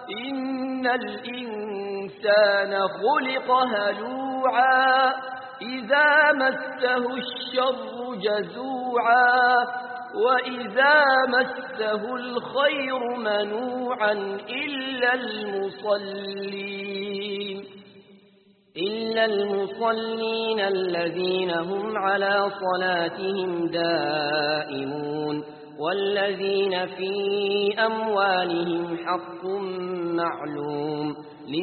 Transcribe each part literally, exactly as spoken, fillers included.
إن الإنسان خلق هلوعا إذا مسه الشر جزوعا وإذا مسه الخير منوعا إلا المصلين إلا المصلين الذين هم على صلاتهم دائمون والذين في أموالهم حق معلوم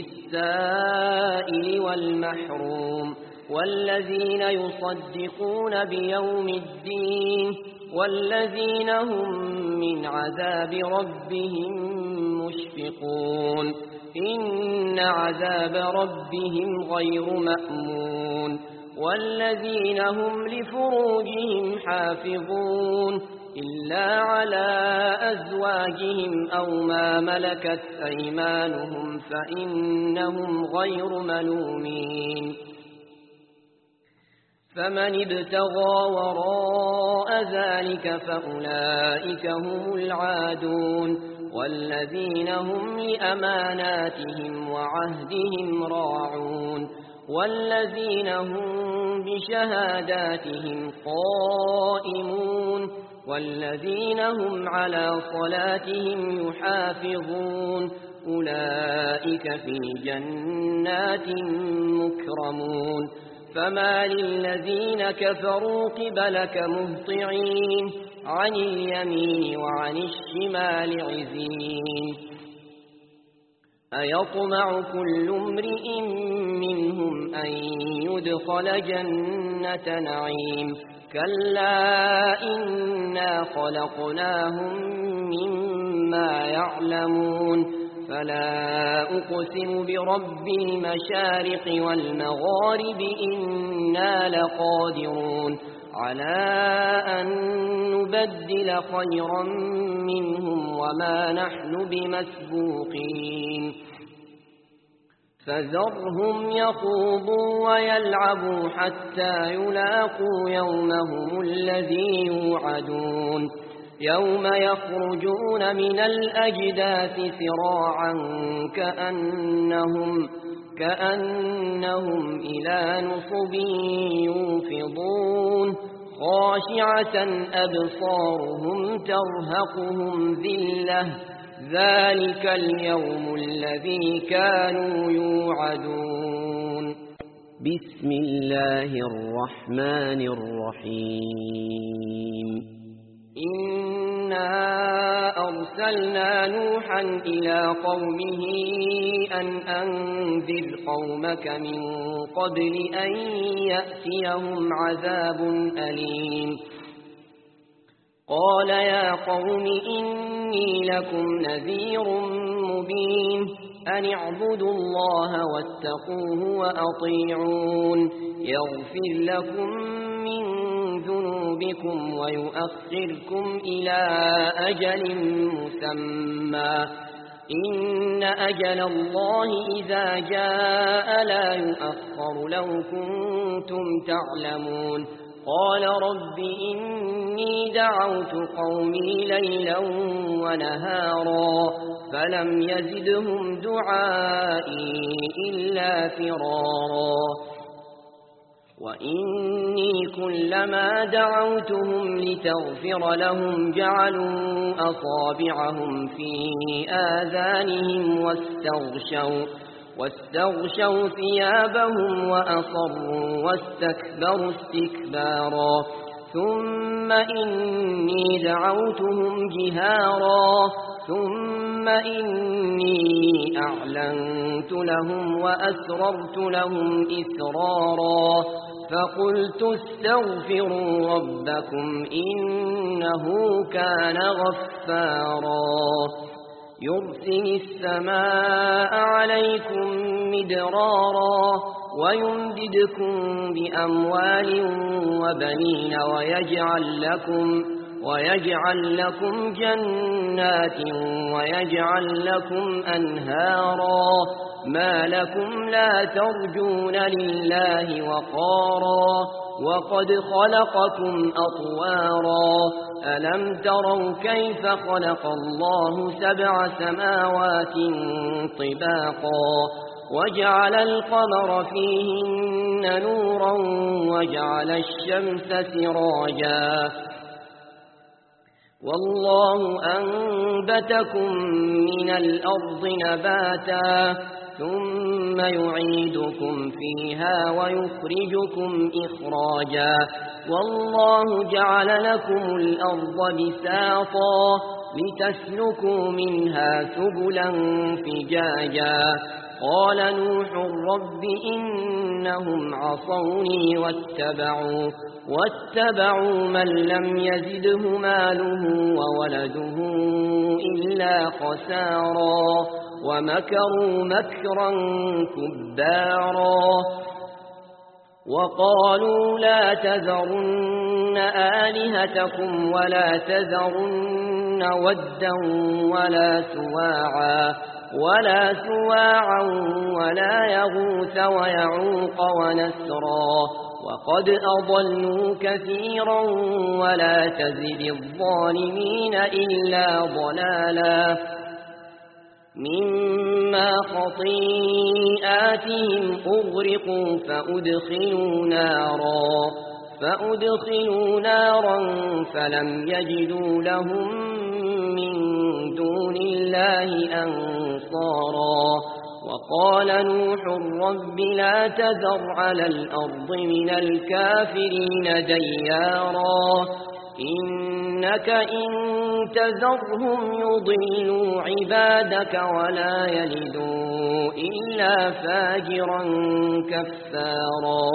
للسائل والمحروم والذين يصدقون بيوم الدين والذين هم من عذاب ربهم مشفقون إن عذاب ربهم غير مأمون والذين هم لفروجهم حافظون إلا على أزواجهم أو ما ملكت أيمانهم فإنهم غير ملومين فمن ابتغى وراء ذلك فأولئك هم العادون والذين هم لأماناتهم وعهدهم راعون والذين هم بشهاداتهم قائمون والذين هم على صلاتهم يحافظون أولئك في جنات مكرمون فما للذين كفروا قبلك مهطعين عن اليمين وعن الشمال عزين أيطمع كل امرئ منهم أن يدخل جنة نعيم كلا إنا خلقناهم مما يعلمون فلا أقسم برب المشارق والمغارب إنا لقادرون على أن نبدل خيرا منهم وما نحن بمسبوقين فذرهم يخوضوا ويلعبوا حتى يلاقوا يومهم الذي يوعدون يوم يخرجون من الأجداث سراعا كأنهم, كأنهم إلى نصب يوفضون خاشعة أبصارهم ترهقهم ذلة ذلك اليوم الذي كانوا يوعدون بسم الله الرحمن الرحيم إنا أرسلنا نوحا إلى قومه أن أنذر قومك من قبل أن يأتيهم عذاب أليم قال يا قوم إني لكم نذير مبين أن اعبدوا الله واتقوه وأطيعون يغفر لكم من ذنوبكم ويؤخركم إلى أجل مسمى إن أجل الله إذا جاء لا يؤخر لو كنتم تعلمون قال رب إني دعوت قومي ليلا ونهارا فلم يزدهم دعائي إلا فرارا وإني كلما دعوتهم لتغفر لهم جعلوا أصابعهم في آذانهم واستغشوا واستغشوا ثيابهم وأصروا واستكبروا استكبارا ثم إني دعوتهم جهارا ثم إني أعلنت لهم وأسررت لهم إسرارا فقلت استغفروا ربكم إنه كان غفارا يرسل السماء عليكم مدرارا ويمددكم بأموال وبنين ويجعل لكم, ويجعل لكم جنات ويجعل لكم أنهارا ما لكم لا ترجون لله وقارا وقد خلقكم أطوارا ألم تروا كيف خلق الله سبع سماوات طباقا وجعل القمر فيهن نورا وجعل الشمس سراجا والله أنبتكم من الأرض نباتا ثم يعيدكم فيها ويخرجكم إخراجا والله جعل لكم الأرض بساطا لتسلكوا منها سبلا فجاجا قال نوح رب إنهم عصوني واتبعوا واتبعوا من لم يزده ماله وولده إلا خسارا ومكروا مكرا كبارا وقالوا لا تذرن آلهتكم ولا تذرن ودا ولا سواعا ولا سواعا ولا يغوث ويعوق ونسرا وقد أضلوا كثيرا ولا تزد الظالمين إلا ضلالا مما خطيئاتهم أغرقوا فأدخلوا نارا فأدخلوا نارا فلم يجدوا لهم من دون الله أنصارا وقال نوح رب لا تذر على الأرض من الكافرين ديارا إنك إن تذرهم يضلوا عبادك ولا يلدوا إلا فاجرا كفارا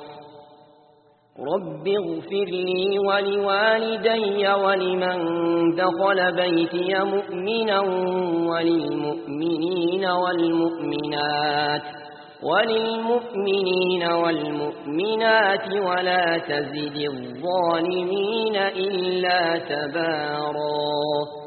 رب اغفر لي ولوالدي ولمن دخل بيتي مؤمنا وللمؤمنين والمؤمنات وللمؤمنين والمؤمنات ولا تزد الظالمين إلا تبارا